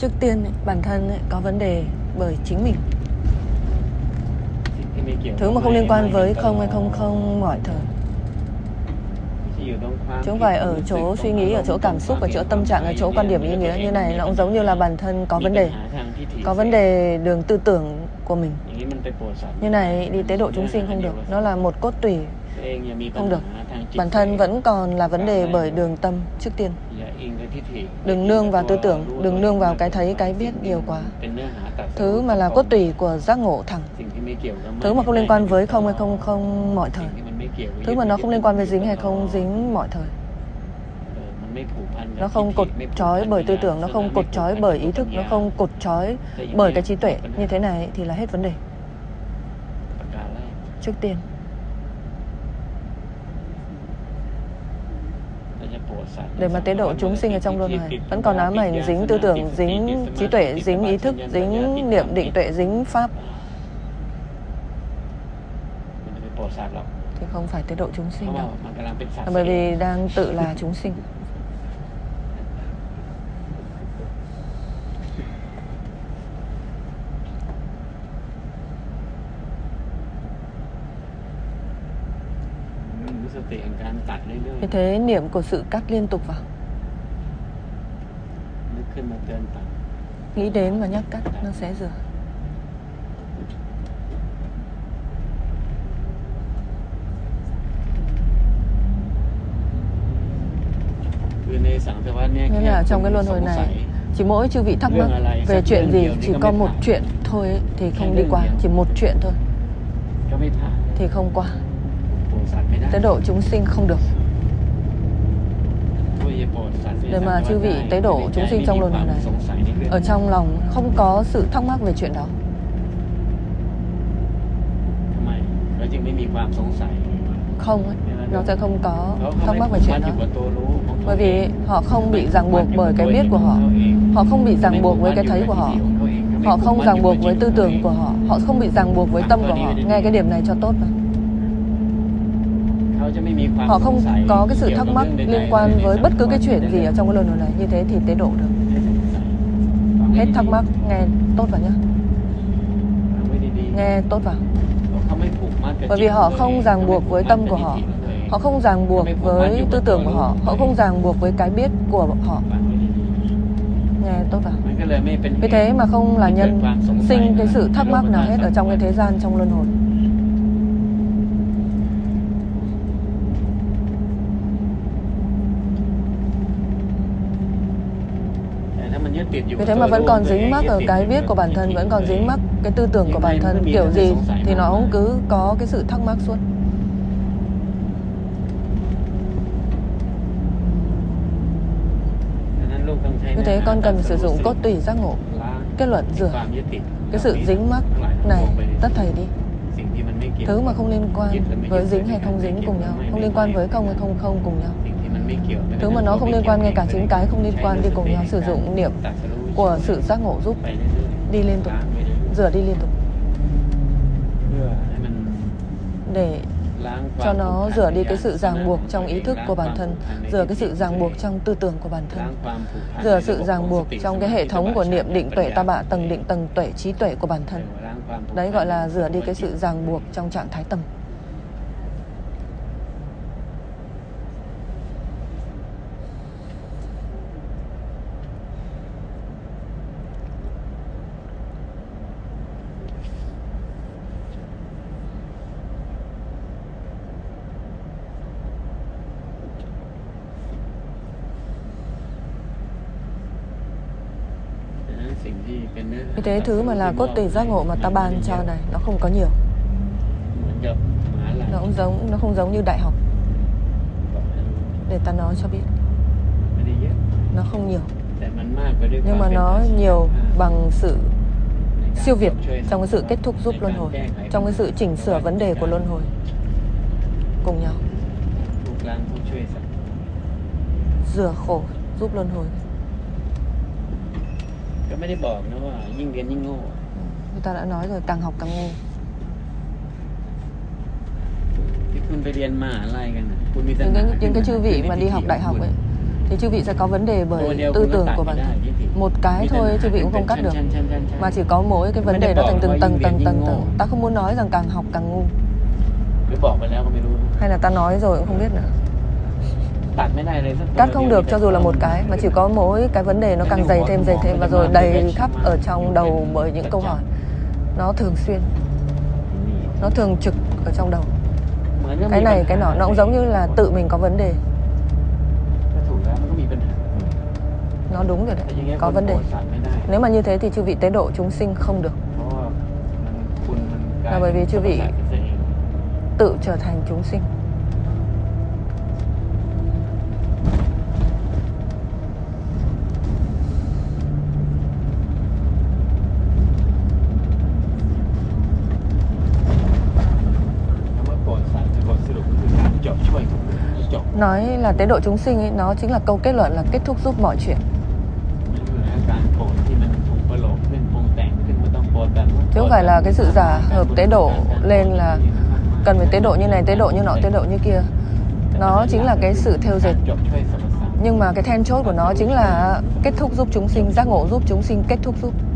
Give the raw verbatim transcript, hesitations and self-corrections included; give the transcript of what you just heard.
Trước tiên ấy, bản thân ấy, có vấn đề bởi chính mình. Thứ mà không liên quan với không hay không không mọi thời. Chứ không phải ở chỗ suy nghĩ, ở chỗ cảm xúc, ở chỗ tâm trạng, ở chỗ quan điểm ý nghĩa. Như này nó cũng giống như là bản thân có vấn đề. Có vấn đề đường tư tưởng của mình. Như này đi tế độ chúng sinh không được. Nó là một cốt tủy không được. Bản thân vẫn còn là vấn đề bởi đường tâm trước tiên. Đừng nương vào tư tưởng, đừng nương vào cái thấy, cái biết nhiều quá. Thứ mà là cốt tủy của giác ngộ thẳng. Thứ mà không liên quan với không hay không không mọi thời. Thứ mà nó không liên quan với dính hay không dính mọi thời. Nó không cột trói bởi tư tưởng, nó không cột trói bởi ý thức, nó không cột trói bởi cái trí tuệ. Như thế này thì là hết vấn đề. Trước tiên để mà tế độ chúng sinh ở trong luân hồi vẫn còn ám ảnh dính tư tưởng, dính trí tuệ, dính ý thức, dính niệm định tuệ, dính pháp thì không phải tế độ chúng sinh đâu. Bởi vì đang tự là chúng sinh. Vì thế niệm của sự cắt liên tục vào. Nghĩ đến và nhắc cắt, nó sẽ rửa. Nên là trong cái luân hồi này, chỉ mỗi chư vị thắc mắc về chuyện gì, chỉ có một chuyện thôi ấy, thì không đi qua. Chỉ một chuyện thôi thì không qua. Tế độ chúng sinh không được. Để mà chư vị tế độ chúng sinh trong luân hồi này, ở trong lòng không có sự thắc mắc về chuyện đó. Không ấy, nó sẽ không có thắc mắc về chuyện đó. Bởi vì họ không bị ràng buộc bởi cái biết của họ. Họ không bị ràng buộc với cái thấy của họ. Họ không ràng buộc với tư tưởng của họ. Họ không bị ràng buộc với tâm của họ. Nghe cái điểm này cho tốt vào. Họ không có cái sự thắc mắc liên quan với bất cứ cái chuyện gì ở trong cái luân hồi này. Như thế thì tế độ được. Hết thắc mắc, nghe tốt vào nhé. Nghe tốt vào. Bởi vì họ không ràng buộc với tâm của họ. Họ không ràng buộc với tư tưởng của họ. Họ không ràng buộc với cái biết của họ. Nghe tốt vào. Vì thế mà không là nhân sinh cái sự thắc mắc nào hết ở trong cái thế gian, trong luân hồi. Vì thế mà vẫn còn dính mắc ở cái biết của bản thân, vẫn còn dính mắc cái tư tưởng của bản thân. Kiểu gì thì nó cũng cứ có cái sự thắc mắc suốt. Vì thế con cần sử dụng cốt tủy giác ngộ, kết luận rửa cái sự dính mắc này tất thảy đi. Thứ mà không liên quan với dính hay không dính cùng nhau, không liên quan với không hay không không cùng nhau. Thứ mà nó không liên quan, ngay cả chính cái không liên quan đi cùng nhau. Sử dụng niệm của sự giác ngộ giúp đi liên tục, rửa đi liên tục, để cho nó rửa đi cái sự ràng buộc trong ý thức của bản thân, rửa cái sự ràng buộc trong tư tưởng của bản thân, rửa sự ràng buộc trong cái hệ thống của niệm định tuệ ta bạ, tầng định tầng tuệ trí tuệ của bản thân. Đấy gọi là rửa đi cái sự ràng buộc trong trạng thái tâm. Vì thế thứ mà là cốt tủy giác ngộ mà ta ban cho này, nó không có nhiều. Nó cũng giống, nó không giống như đại học. Để ta nói cho biết, nó không nhiều, nhưng mà nó nhiều bằng sự siêu việt trong cái sự kết thúc giúp luân hồi, trong cái sự chỉnh sửa vấn đề của luân hồi cùng nhau, rửa khổ giúp luân hồi. Người ta đã nói rồi, càng học càng ngu. Những cái, những cái chư vị mà đi học đại học ấy, thì chư vị sẽ có vấn đề bởi tư tưởng của bản thân. Một cái thôi chư vị cũng không cắt được, mà chỉ có mỗi cái vấn đề đó thành từng tầng tầng tầng tầng. Ta không muốn nói rằng càng học càng ngu, hay là ta nói rồi cũng không biết nữa. Cắt không được cho dù là một cái, mà chỉ có mỗi cái vấn đề nó càng dày thêm dày thêm và rồi đầy khắp ở trong đầu bởi những câu hỏi. Nó thường xuyên, nó thường trực ở trong đầu. Cái này cái nọ nó cũng giống như là tự mình có vấn đề. Nó đúng rồi đấy, có vấn đề. Nếu mà như thế thì chư vị tế độ chúng sinh không được, là bởi vì chư vị tự trở thành chúng sinh. Nói là tế độ chúng sinh ấy, nó chính là câu kết luận là kết thúc giúp mọi chuyện. Chứ không phải là cái sự giả hợp tế độ lên là cần phải tế độ như này, tế độ như nọ, tế độ như kia. Nó chính là cái sự theo dệt. Nhưng mà cái then chốt của nó chính là kết thúc giúp chúng sinh, giác ngộ giúp chúng sinh, kết thúc giúp.